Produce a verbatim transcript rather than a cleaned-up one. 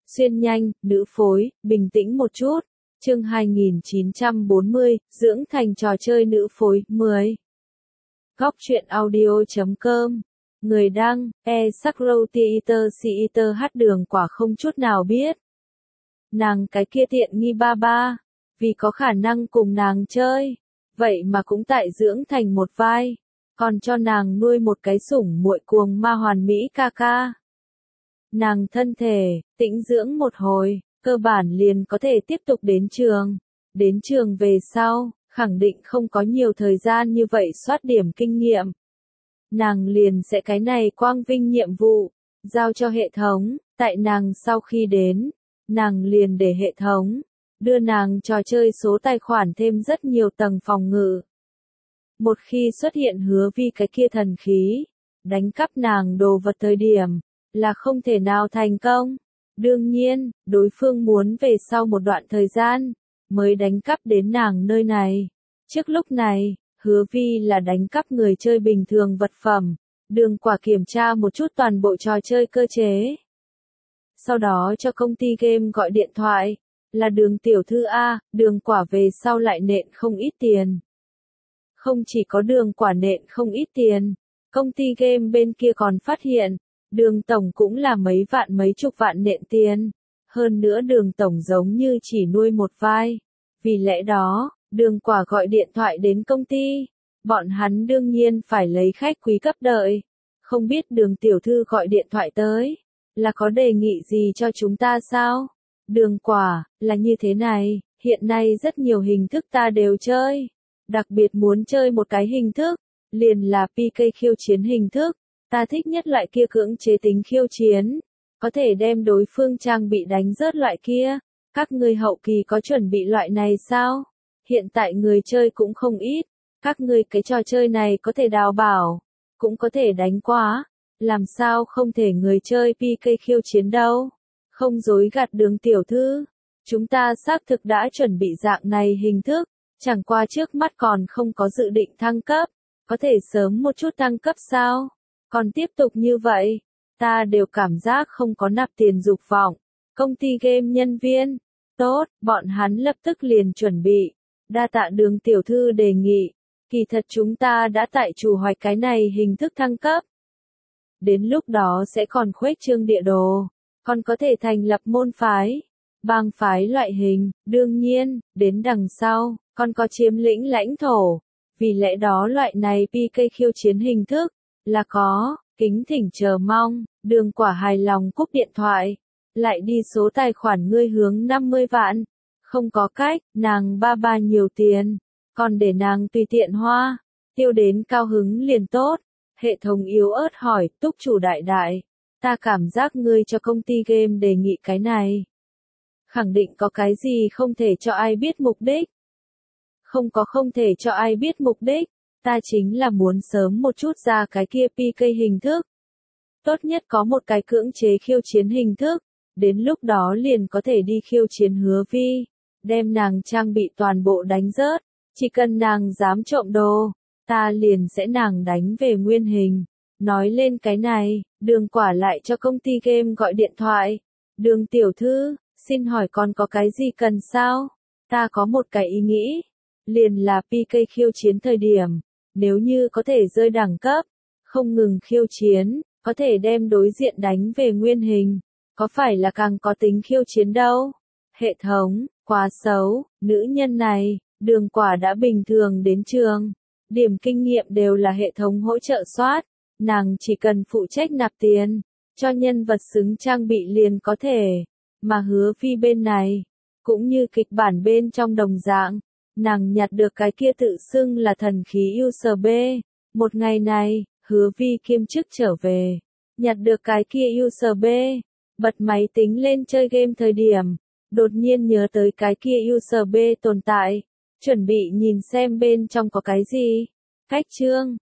Xuyên nhanh, nữ phối, bình tĩnh một chút. Chương hai nghìn chín trăm bốn mươi, dưỡng thành trò chơi nữ phối, mười. Góc truyện audio chấm com. Người đăng, e Sakro Theater Theater hát đường quả không chút nào biết. Nàng cái kia tiện nghi ba ba, vì có khả năng cùng nàng chơi, vậy mà cũng tại dưỡng thành một vai, còn cho nàng nuôi một cái sủng muội cuồng ma hoàn mỹ ca ca. Nàng thân thể, tĩnh dưỡng một hồi, cơ bản liền có thể tiếp tục đến trường. Đến trường về sau, khẳng định không có nhiều thời gian như vậy soát điểm kinh nghiệm. Nàng liền sẽ cái này quang vinh nhiệm vụ, giao cho hệ thống, tại nàng sau khi đến, nàng liền để hệ thống, đưa nàng trò chơi số tài khoản thêm rất nhiều tầng phòng ngự. Một khi xuất hiện Hứa Vi cái kia thần khí, đánh cắp nàng đồ vật thời điểm, là không thể nào thành công. Đương nhiên, đối phương muốn về sau một đoạn thời gian, mới đánh cắp đến nàng nơi này. Trước lúc này, Hứa Vi là đánh cắp người chơi bình thường vật phẩm, Đường Quả kiểm tra một chút toàn bộ trò chơi cơ chế. Sau đó cho công ty game gọi điện thoại, là Đường tiểu thư A, Đường Quả về sau lại nện không ít tiền. Không chỉ có Đường Quả nện không ít tiền, công ty game bên kia còn phát hiện, Đường Tổng cũng là mấy vạn mấy chục vạn nện tiền. Hơn nữa Đường Tổng giống như chỉ nuôi một vai. Vì lẽ đó, Đường Quả gọi điện thoại đến công ty. Bọn hắn đương nhiên phải lấy khách quý cấp đợi. Không biết Đường tiểu thư gọi điện thoại tới, là có đề nghị gì cho chúng ta sao? Đường Quả, là như thế này, hiện nay rất nhiều hình thức ta đều chơi. Đặc biệt muốn chơi một cái hình thức, liền là pê ca khiêu chiến hình thức. Ta thích nhất loại kia cưỡng chế tính khiêu chiến, có thể đem đối phương trang bị đánh rớt loại kia. Các ngươi hậu kỳ có chuẩn bị loại này sao? Hiện tại người chơi cũng không ít, các ngươi cái trò chơi này có thể đào bảo, cũng có thể đánh quá, làm sao không thể người chơi pê ca khiêu chiến đâu? Không dối gạt Đường tiểu thư, chúng ta xác thực đã chuẩn bị dạng này hình thức, chẳng qua trước mắt còn không có dự định thăng cấp, có thể sớm một chút thăng cấp sao? Còn tiếp tục như vậy, ta đều cảm giác không có nạp tiền dục vọng. Công ty game nhân viên, tốt, bọn hắn lập tức liền chuẩn bị. Đa tạ Đường tiểu thư đề nghị, kỳ thật chúng ta đã tại chủ hoạch cái này hình thức thăng cấp. Đến lúc đó sẽ còn khuếch trương địa đồ, còn có thể thành lập môn phái, bang phái loại hình, đương nhiên, đến đằng sau, còn có chiếm lĩnh lãnh thổ. Vì lẽ đó loại này pê ca khiêu chiến hình thức, là có, kính thỉnh chờ mong. Đường Quả hài lòng cúp điện thoại, lại đi số tài khoản ngươi hướng năm mươi vạn, không có cách, nàng ba ba nhiều tiền, còn để nàng tùy tiện hoa, tiêu đến cao hứng liền tốt. Hệ thống yếu ớt hỏi, túc chủ đại đại, ta cảm giác ngươi cho công ty game đề nghị cái này, khẳng định có cái gì không thể cho ai biết mục đích. Không có không thể cho ai biết mục đích. Ta chính là muốn sớm một chút ra cái kia pê ca hình thức. Tốt nhất có một cái cưỡng chế khiêu chiến hình thức, đến lúc đó liền có thể đi khiêu chiến Hứa Vi, đem nàng trang bị toàn bộ đánh rớt, chỉ cần nàng dám trộm đồ, ta liền sẽ nàng đánh về nguyên hình. Nói lên cái này, Đường Quả lại cho công ty game gọi điện thoại. Đường tiểu thư, xin hỏi còn có cái gì cần sao? Ta có một cái ý nghĩ, liền là pê ca khiêu chiến thời điểm. Nếu như có thể rơi đẳng cấp, không ngừng khiêu chiến, có thể đem đối diện đánh về nguyên hình, có phải là càng có tính khiêu chiến đâu? Hệ thống, quá xấu, nữ nhân này, Đường Quả đã bình thường đến trường, điểm kinh nghiệm đều là hệ thống hỗ trợ soát, nàng chỉ cần phụ trách nạp tiền, cho nhân vật xứng trang bị liền có thể, mà Hứa Vi bên này, cũng như kịch bản bên trong đồng dạng. Nàng nhặt được cái kia tự xưng là thần khí u ét bê. Một ngày này, Hứa Vi kiêm chức trở về. Nhặt được cái kia u ét bê. Bật máy tính lên chơi game thời điểm. Đột nhiên nhớ tới cái kia u ét bê tồn tại. Chuẩn bị nhìn xem bên trong có cái gì. Cách chương.